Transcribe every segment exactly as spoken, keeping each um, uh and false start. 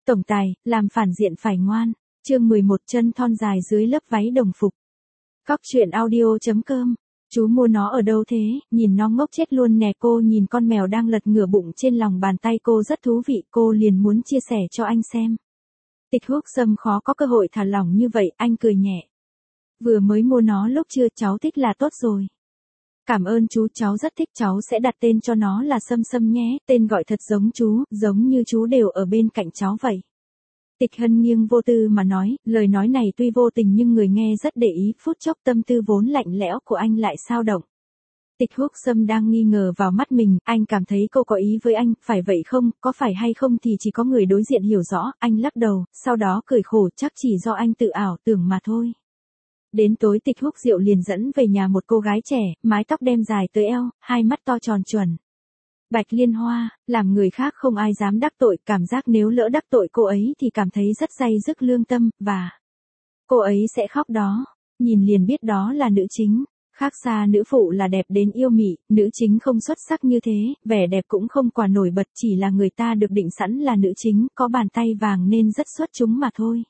Tổng tài, làm phản diện phải ngoan. Chương mười một chân thon dài dưới lớp váy đồng phục. Cóc truyện audio chấm com. Chú mua nó ở đâu thế, nhìn nó ngốc chết luôn nè. Cô nhìn con mèo đang lật ngửa bụng trên lòng bàn tay cô rất thú vị, cô liền muốn chia sẻ cho anh xem. Tịch Húc Sâm khó có cơ hội thả lỏng như vậy, anh cười nhẹ. Vừa mới mua nó lúc trưa, cháu thích là tốt rồi. Cảm ơn chú, cháu rất thích, cháu sẽ đặt tên cho nó là Sâm Sâm nhé, tên gọi thật giống chú, giống như chú đều ở bên cạnh cháu vậy. Tịch Hân nghiêng vô tư mà nói, lời nói này tuy vô tình nhưng người nghe rất để ý, phút chốc tâm tư vốn lạnh lẽo của anh lại sao động. Tịch Húc Sâm đang nghi ngờ vào mắt mình, anh cảm thấy cô có ý với anh, phải vậy không, có phải hay không thì chỉ có người đối diện hiểu rõ, anh lắc đầu, sau đó cười khổ, chắc chỉ do anh tự ảo tưởng mà thôi. Đến tối Tịch Húc Diệu liền dẫn về nhà một cô gái trẻ, mái tóc đem dài tới eo, hai mắt to tròn chuẩn. Bạch liên hoa, làm người khác không ai dám đắc tội, cảm giác nếu lỡ đắc tội cô ấy thì cảm thấy rất day dứt lương tâm, và cô ấy sẽ khóc đó, nhìn liền biết đó là nữ chính. Khác xa nữ phụ là đẹp đến yêu mị, nữ chính không xuất sắc như thế, vẻ đẹp cũng không quá nổi bật, chỉ là người ta được định sẵn là nữ chính, có bàn tay vàng nên rất xuất chúng mà thôi.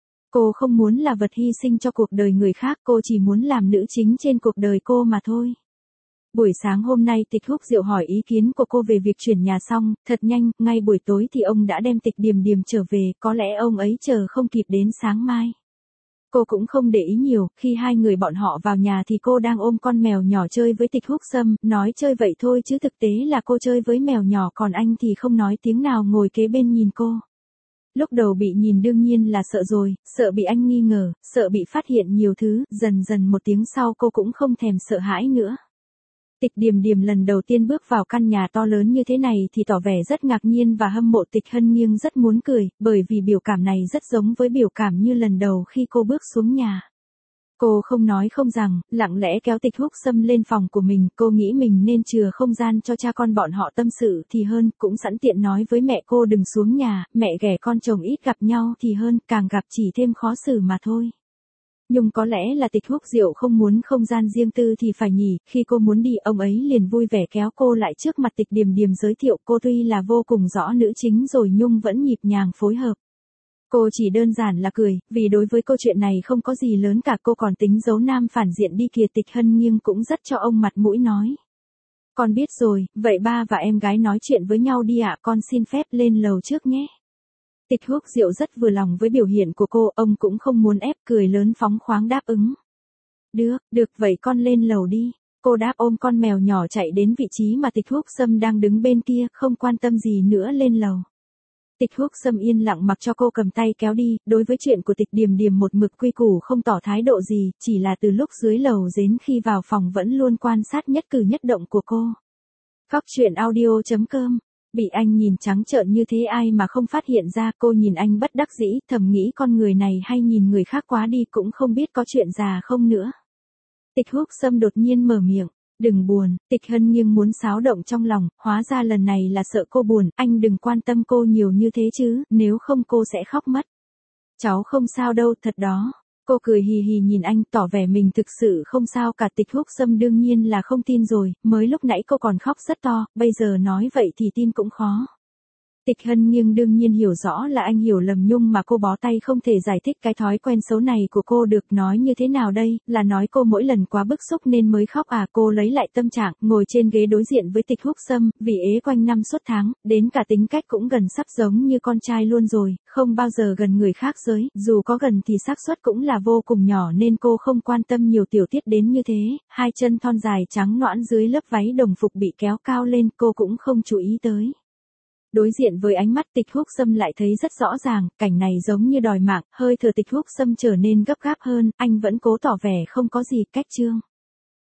Cô không muốn là vật hy sinh cho cuộc đời người khác, cô chỉ muốn làm nữ chính trên cuộc đời cô mà thôi. Buổi sáng hôm nay Tịch Húc Diệu hỏi ý kiến của cô về việc chuyển nhà xong, thật nhanh, ngay buổi tối thì ông đã đem Tịch Điềm Điềm trở về, có lẽ ông ấy chờ không kịp đến sáng mai. Cô cũng không để ý nhiều, khi hai người bọn họ vào nhà thì cô đang ôm con mèo nhỏ chơi với Tịch Húc Sâm, nói chơi vậy thôi chứ thực tế là cô chơi với mèo nhỏ, còn anh thì không nói tiếng nào ngồi kế bên nhìn cô. Lúc đầu bị nhìn đương nhiên là sợ rồi, sợ bị anh nghi ngờ, sợ bị phát hiện nhiều thứ, dần dần một tiếng sau cô cũng không thèm sợ hãi nữa. Tịch Điềm Điềm lần đầu tiên bước vào căn nhà to lớn như thế này thì tỏ vẻ rất ngạc nhiên và hâm mộ. Tịch Hân Nghiêng rất muốn cười, bởi vì biểu cảm này rất giống với biểu cảm như lần đầu khi cô bước xuống nhà. Cô không nói không rằng, lặng lẽ kéo Tịch Húc Sâm lên phòng của mình, cô nghĩ mình nên chừa không gian cho cha con bọn họ tâm sự thì hơn, cũng sẵn tiện nói với mẹ cô đừng xuống nhà, mẹ ghẻ con chồng ít gặp nhau thì hơn, càng gặp chỉ thêm khó xử mà thôi. Nhưng có lẽ là Tịch Húc Diệu không muốn không gian riêng tư thì phải nhỉ, khi cô muốn đi ông ấy liền vui vẻ kéo cô lại trước mặt Tịch Điềm Điềm giới thiệu cô tuy là vô cùng rõ nữ chính rồi nhưng vẫn nhịp nhàng phối hợp. Cô chỉ đơn giản là cười, vì đối với câu chuyện này không có gì lớn cả, cô còn tính giấu nam phản diện đi kìa. Tịch Hân Nghiêng cũng rất cho ông mặt mũi nói. Con biết rồi, vậy ba và em gái nói chuyện với nhau đi ạ, con xin phép lên lầu trước nhé. Tịch Húc Diệu rất vừa lòng với biểu hiện của cô, ông cũng không muốn ép, cười lớn phóng khoáng đáp ứng. Được, được vậy con lên lầu đi. Cô đáp ôm con mèo nhỏ chạy đến vị trí mà Tịch Húc Sâm đang đứng bên kia, không quan tâm gì nữa lên lầu. Tịch Húc Sâm yên lặng mặc cho cô cầm tay kéo đi, đối với chuyện của Tịch Điềm Điềm một mực quy củ không tỏ thái độ gì, chỉ là từ lúc dưới lầu đến khi vào phòng vẫn luôn quan sát nhất cử nhất động của cô. Cóc truyện audio chấm com. Bị anh nhìn trắng trợn như thế ai mà không phát hiện ra, cô nhìn anh bất đắc dĩ, thầm nghĩ con người này hay nhìn người khác quá đi, cũng không biết có chuyện già không nữa. Tịch Húc Sâm đột nhiên mở miệng, đừng buồn. Tịch Hân Nghiêng muốn xáo động trong lòng, hóa ra lần này là sợ cô buồn, anh đừng quan tâm cô nhiều như thế chứ, nếu không cô sẽ khóc mất. Cháu không sao đâu, thật đó. Cô cười hì hì nhìn anh, tỏ vẻ mình thực sự không sao cả. Tịch Húc Sâm đương nhiên là không tin rồi, mới lúc nãy cô còn khóc rất to, bây giờ nói vậy thì tin cũng khó. Tịch Hân Nghiêng đương nhiên hiểu rõ là anh hiểu lầm nhưng mà cô bó tay không thể giải thích cái thói quen xấu này của cô được. Nói như thế nào đây, là nói cô mỗi lần quá bức xúc nên mới khóc à? Cô lấy lại tâm trạng, ngồi trên ghế đối diện với Tịch Húc Sâm, vì ế quanh năm suốt tháng, đến cả tính cách cũng gần sắp giống như con trai luôn rồi, không bao giờ gần người khác giới, dù có gần thì xác suất cũng là vô cùng nhỏ nên cô không quan tâm nhiều tiểu tiết đến như thế. Hai chân thon dài trắng nõn dưới lớp váy đồng phục bị kéo cao lên, cô cũng không chú ý tới. Đối diện với ánh mắt Tịch Húc Sâm lại thấy rất rõ ràng, cảnh này giống như đòi mạng, hơi thở Tịch Húc Sâm trở nên gấp gáp hơn, anh vẫn cố tỏ vẻ không có gì, cách chương.